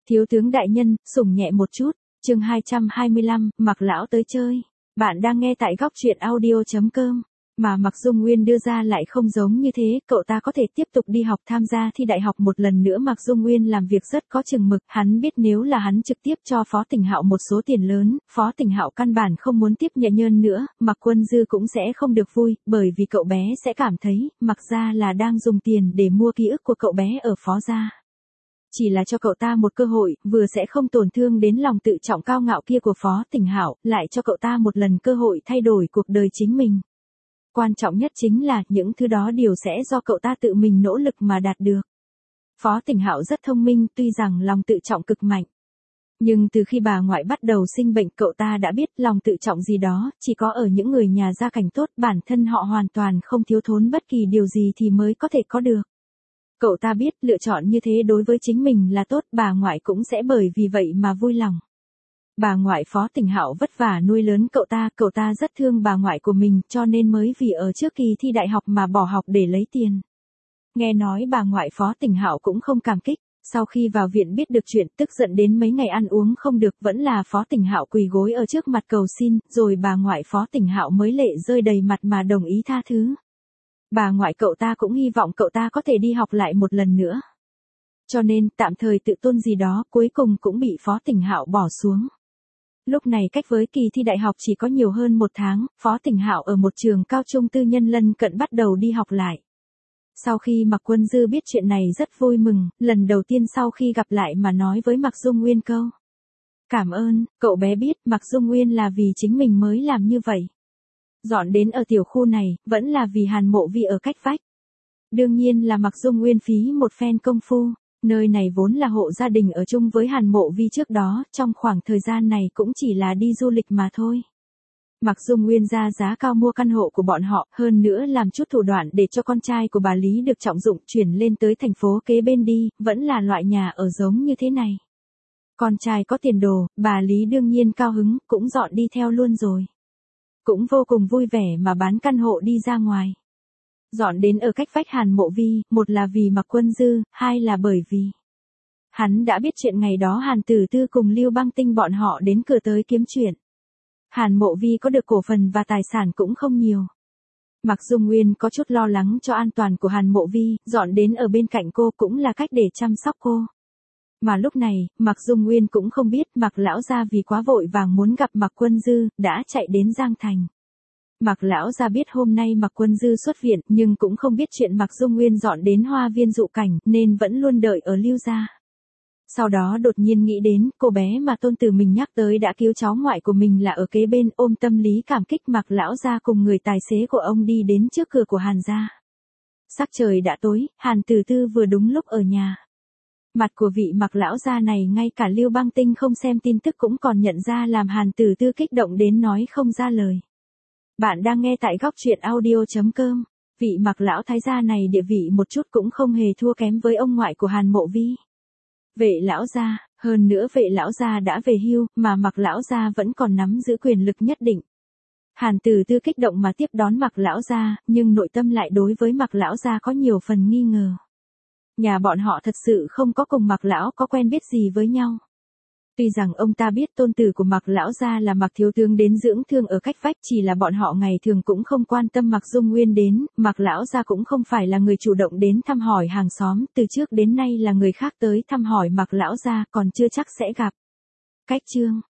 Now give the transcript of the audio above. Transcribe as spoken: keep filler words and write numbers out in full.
Thiếu tướng đại nhân, sủng nhẹ một chút, chương hai trăm hai mươi lăm, Mạc lão tới chơi. Bạn đang nghe tại góc truyện audio chấm com. Mà Mạc Dung Nguyên đưa ra lại không giống như thế, cậu ta có thể tiếp tục đi học tham gia thi đại học một lần nữa. Mạc Dung Nguyên làm việc rất có chừng mực, hắn biết nếu là hắn trực tiếp cho Phó Tỉnh Hạo một số tiền lớn, Phó Tỉnh Hạo căn bản không muốn tiếp nhận nhơn nữa, Mạc Quân Dư cũng sẽ không được vui, bởi vì cậu bé sẽ cảm thấy, Mạc gia là đang dùng tiền để mua ký ức của cậu bé ở Phó gia. Chỉ là cho cậu ta một cơ hội, vừa sẽ không tổn thương đến lòng tự trọng cao ngạo kia của Phó Tỉnh Hạo, lại cho cậu ta một lần cơ hội thay đổi cuộc đời chính mình. Quan trọng nhất chính là những thứ đó đều sẽ do cậu ta tự mình nỗ lực mà đạt được. Phó Tỉnh Hạo rất thông minh, tuy rằng lòng tự trọng cực mạnh. Nhưng từ khi bà ngoại bắt đầu sinh bệnh, cậu ta đã biết lòng tự trọng gì đó, chỉ có ở những người nhà gia cảnh tốt, bản thân họ hoàn toàn không thiếu thốn bất kỳ điều gì thì mới có thể có được. Cậu ta biết lựa chọn như thế đối với chính mình là tốt, bà ngoại cũng sẽ bởi vì vậy mà vui lòng. Bà ngoại Phó Tỉnh Hạo vất vả nuôi lớn cậu ta, cậu ta rất thương bà ngoại của mình, cho nên mới vì ở trước kỳ thi đại học mà bỏ học để lấy tiền. Nghe nói bà ngoại Phó Tỉnh Hạo cũng không cảm kích, sau khi vào viện biết được chuyện, tức giận đến mấy ngày ăn uống không được, vẫn là Phó Tỉnh Hạo quỳ gối ở trước mặt cầu xin, rồi bà ngoại Phó Tỉnh Hạo mới lệ rơi đầy mặt mà đồng ý tha thứ. Bà ngoại cậu ta cũng hy vọng cậu ta có thể đi học lại một lần nữa. Cho nên, tạm thời tự tôn gì đó, cuối cùng cũng bị Phó Tỉnh Hạo bỏ xuống. Lúc này cách với kỳ thi đại học chỉ có nhiều hơn một tháng, Phó Tỉnh Hạo ở một trường cao trung tư nhân lân cận bắt đầu đi học lại. Sau khi Mạc Quân Dư biết chuyện này rất vui mừng, lần đầu tiên sau khi gặp lại mà nói với Mạc Dung Nguyên câu. Cảm ơn, cậu bé biết Mạc Dung Nguyên là vì chính mình mới làm như vậy. Dọn đến ở tiểu khu này, vẫn là vì Hàn Mộ Vi ở cách vách. Đương nhiên là Mạc Dung Nguyên phí một phen công phu, nơi này vốn là hộ gia đình ở chung với Hàn Mộ Vi trước đó, trong khoảng thời gian này cũng chỉ là đi du lịch mà thôi. Mạc Dung Nguyên ra giá cao mua căn hộ của bọn họ, hơn nữa làm chút thủ đoạn để cho con trai của bà Lý được trọng dụng chuyển lên tới thành phố kế bên đi, vẫn là loại nhà ở giống như thế này. Con trai có tiền đồ, bà Lý đương nhiên cao hứng, cũng dọn đi theo luôn rồi. Cũng vô cùng vui vẻ mà bán căn hộ đi ra ngoài. Dọn đến ở cách vách Hàn Mộ Vi, một là vì Mạc Quân Dư, hai là bởi vì hắn đã biết chuyện ngày đó Hàn Tử Tư cùng Lưu Băng Tinh bọn họ đến cửa tới kiếm chuyện. Hàn Mộ Vi có được cổ phần và tài sản cũng không nhiều. Mạc Dung Nguyên có chút lo lắng cho an toàn của Hàn Mộ Vi, dọn đến ở bên cạnh cô cũng là cách để chăm sóc cô. Mà lúc này, Mạc Dung Nguyên cũng không biết Mạc lão gia vì quá vội vàng muốn gặp Mạc Quân Dư, đã chạy đến Giang Thành. Mạc lão gia biết hôm nay Mạc Quân Dư xuất viện, nhưng cũng không biết chuyện Mạc Dung Nguyên dọn đến Hoa Viên Dụ Cảnh, nên vẫn luôn đợi ở Lưu gia. Sau đó đột nhiên nghĩ đến, cô bé mà tôn tử mình nhắc tới đã cứu cháu ngoại của mình là ở kế bên, ôm tâm lý cảm kích Mạc lão gia cùng người tài xế của ông đi đến trước cửa của Hàn gia. Sắc trời đã tối, Hàn Tử Tư vừa đúng lúc ở nhà. Mặt của vị Mạc lão gia này ngay cả Lưu Băng Tinh không xem tin tức cũng còn nhận ra, làm Hàn Tử Tư kích động đến nói không ra lời. Bạn đang nghe tại góc truyện audio chấm com. Vị Mạc lão thái gia này địa vị một chút cũng không hề thua kém với ông ngoại của Hàn Mộ Vi. Vệ lão gia, hơn nữa vệ lão gia đã về hưu, mà Mạc lão gia vẫn còn nắm giữ quyền lực nhất định. Hàn Tử Tư kích động mà tiếp đón Mạc lão gia, nhưng nội tâm lại đối với Mạc lão gia có nhiều phần nghi ngờ. Nhà bọn họ thật sự không có cùng Mạc lão có quen biết gì với nhau. Tuy rằng ông ta biết tôn tử của Mạc lão gia là Mạc thiếu tướng đến dưỡng thương ở cách vách, chỉ là bọn họ ngày thường cũng không quan tâm Mạc Dung Nguyên đến, Mạc lão gia cũng không phải là người chủ động đến thăm hỏi hàng xóm, từ trước đến nay là người khác tới thăm hỏi Mạc lão gia, còn chưa chắc sẽ gặp. Cách chương